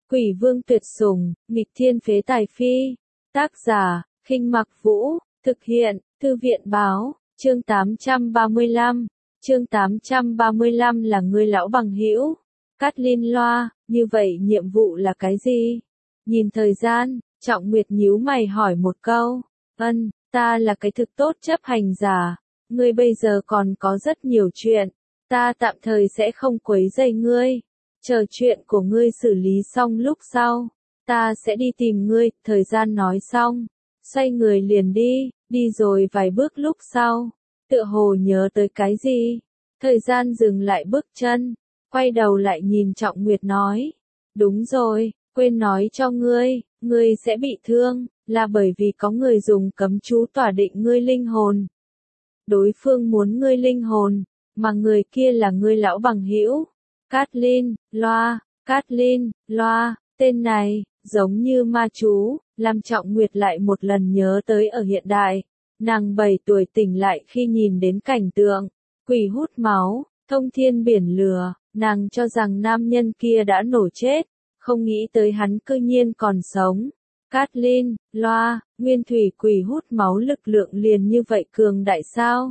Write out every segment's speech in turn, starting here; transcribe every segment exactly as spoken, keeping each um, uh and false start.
Quỷ vương tuyệt sủng, nghịch thiên phế tài phi. Tác giả, Khinh Mặc Vũ, thực hiện, Thư viện báo, chương tám trăm ba mươi lăm. Chương tám trăm ba mươi lăm là ngươi lão bằng hữu. Cát Linh loa, như vậy nhiệm vụ là cái gì? Nhìn thời gian, Trọng Nguyệt nhíu mày hỏi một câu. Ân, ta là cái thực tốt chấp hành giả. Ngươi bây giờ còn có rất nhiều chuyện. Ta tạm thời sẽ không quấy rầy ngươi. Chờ chuyện của ngươi xử lý xong lúc sau. Ta sẽ đi tìm ngươi, thời gian nói xong. Xoay người liền đi, đi rồi vài bước lúc sau. Tựa hồ nhớ tới cái gì? Thời gian dừng lại bước chân. Quay đầu lại nhìn Trọng Nguyệt nói. Đúng rồi, quên nói cho ngươi, ngươi sẽ bị thương, là bởi vì có người dùng cấm chú tỏa định ngươi linh hồn. Đối phương muốn ngươi linh hồn, mà người kia là ngươi lão bằng hữu. Cát Linh, loa, Cát Linh, loa, tên này, giống như ma chú, làm Trọng Nguyệt lại một lần nhớ tới ở hiện đại. Nàng bảy tuổi tỉnh lại khi nhìn đến cảnh tượng, quỷ hút máu, thông thiên biển lửa, nàng cho rằng nam nhân kia đã nổ chết, không nghĩ tới hắn cư nhiên còn sống. Cát Linh, loa, nguyên thủy quỷ hút máu lực lượng liền như vậy cường đại sao?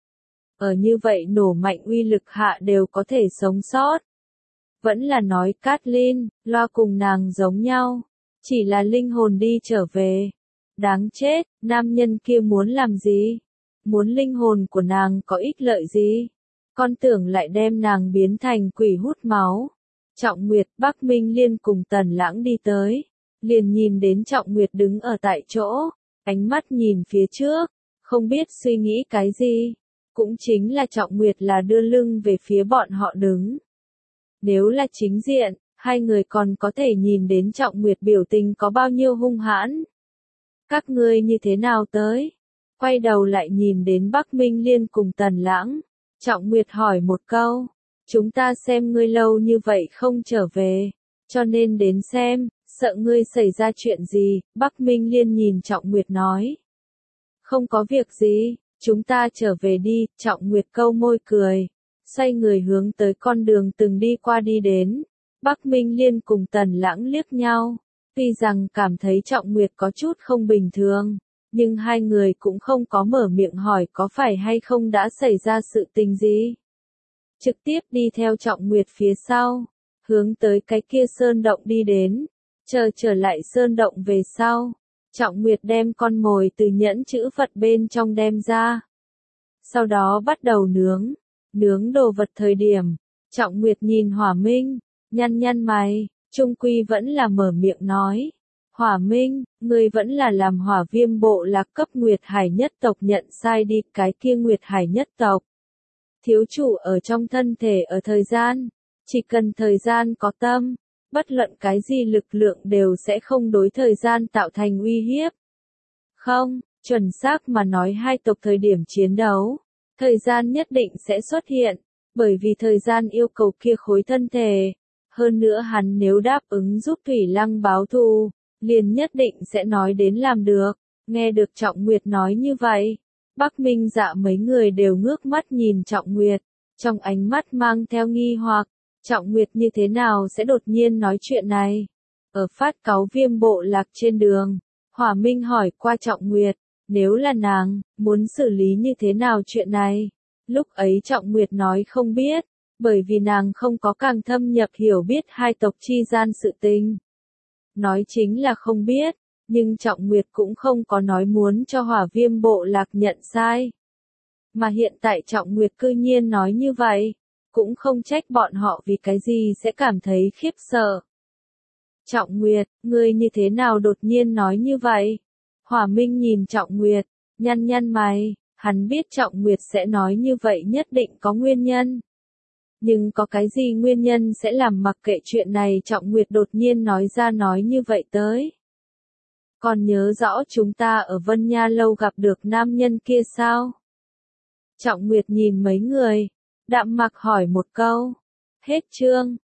Ở như vậy nổ mạnh uy lực hạ đều có thể sống sót. Vẫn là nói Cát Linh, loa cùng nàng giống nhau, chỉ là linh hồn đi trở về. Đáng chết, nam nhân kia muốn làm gì? Muốn linh hồn của nàng có ích lợi gì? Con tưởng lại đem nàng biến thành quỷ hút máu. Trọng Nguyệt, Bắc Minh Liên cùng Tần Lãng đi tới, liền nhìn đến Trọng Nguyệt đứng ở tại chỗ, ánh mắt nhìn phía trước, không biết suy nghĩ cái gì. Cũng chính là Trọng Nguyệt là đưa lưng về phía bọn họ đứng. Nếu là chính diện, hai người còn có thể nhìn đến Trọng Nguyệt biểu tình có bao nhiêu hung hãn. Các ngươi như thế nào tới? Quay đầu lại nhìn đến Bắc Minh Liên cùng Tần Lãng. Trọng Nguyệt hỏi một câu. Chúng ta xem ngươi lâu như vậy không trở về. Cho nên đến xem, sợ ngươi xảy ra chuyện gì. Bắc Minh Liên nhìn Trọng Nguyệt nói. Không có việc gì, chúng ta trở về đi. Trọng Nguyệt câu môi cười. Xoay người hướng tới con đường từng đi qua đi đến. Bắc Minh Liên cùng Tần Lãng liếc nhau. Tuy rằng cảm thấy Trọng Nguyệt có chút không bình thường, nhưng hai người cũng không có mở miệng hỏi có phải hay không đã xảy ra sự tình gì. Trực tiếp đi theo Trọng Nguyệt phía sau, hướng tới cái kia sơn động đi đến, chờ trở lại sơn động về sau. Trọng Nguyệt đem con mồi từ nhẫn chữ vật bên trong đem ra. Sau đó bắt đầu nướng, nướng đồ vật thời điểm, Trọng Nguyệt nhìn Hỏa Minh, nhăn nhăn mày. Trung quy vẫn là mở miệng nói. Hỏa Minh, ngươi vẫn là làm hỏa viêm bộ lạc cấp Nguyệt Hải nhất tộc nhận sai đi cái kia Nguyệt Hải nhất tộc. Thiếu chủ ở trong thân thể ở thời gian, chỉ cần thời gian có tâm, bất luận cái gì lực lượng đều sẽ không đối thời gian tạo thành uy hiếp. Không, chuẩn xác mà nói hai tộc thời điểm chiến đấu, thời gian nhất định sẽ xuất hiện, bởi vì thời gian yêu cầu kia khối thân thể. Hơn nữa hắn nếu đáp ứng giúp Thủy Lăng báo thù, liền nhất định sẽ nói đến làm được. Nghe được Trọng Nguyệt nói như vậy, Bắc Minh Dạ mấy người đều ngước mắt nhìn Trọng Nguyệt, trong ánh mắt mang theo nghi hoặc, Trọng Nguyệt như thế nào sẽ đột nhiên nói chuyện này? Ở phát cáu viêm bộ lạc trên đường, Hỏa Minh hỏi qua Trọng Nguyệt, nếu là nàng, muốn xử lý như thế nào chuyện này? Lúc ấy Trọng Nguyệt nói không biết. Bởi vì nàng không có càng thâm nhập hiểu biết hai tộc chi gian sự tình. Nói chính là không biết, nhưng Trọng Nguyệt cũng không có nói muốn cho Hỏa Viêm bộ lạc nhận sai. Mà hiện tại Trọng Nguyệt cư nhiên nói như vậy, cũng không trách bọn họ vì cái gì sẽ cảm thấy khiếp sợ. Trọng Nguyệt, ngươi như thế nào đột nhiên nói như vậy? Hỏa Minh nhìn Trọng Nguyệt, nhăn nhăn mày, hắn biết Trọng Nguyệt sẽ nói như vậy nhất định có nguyên nhân. Nhưng có cái gì nguyên nhân sẽ làm mặc kệ chuyện này Trọng Nguyệt đột nhiên nói ra nói như vậy tới. Còn nhớ rõ chúng ta ở Vân Nha lâu gặp được nam nhân kia sao? Trọng Nguyệt nhìn mấy người, đạm mặc hỏi một câu. Hết chương.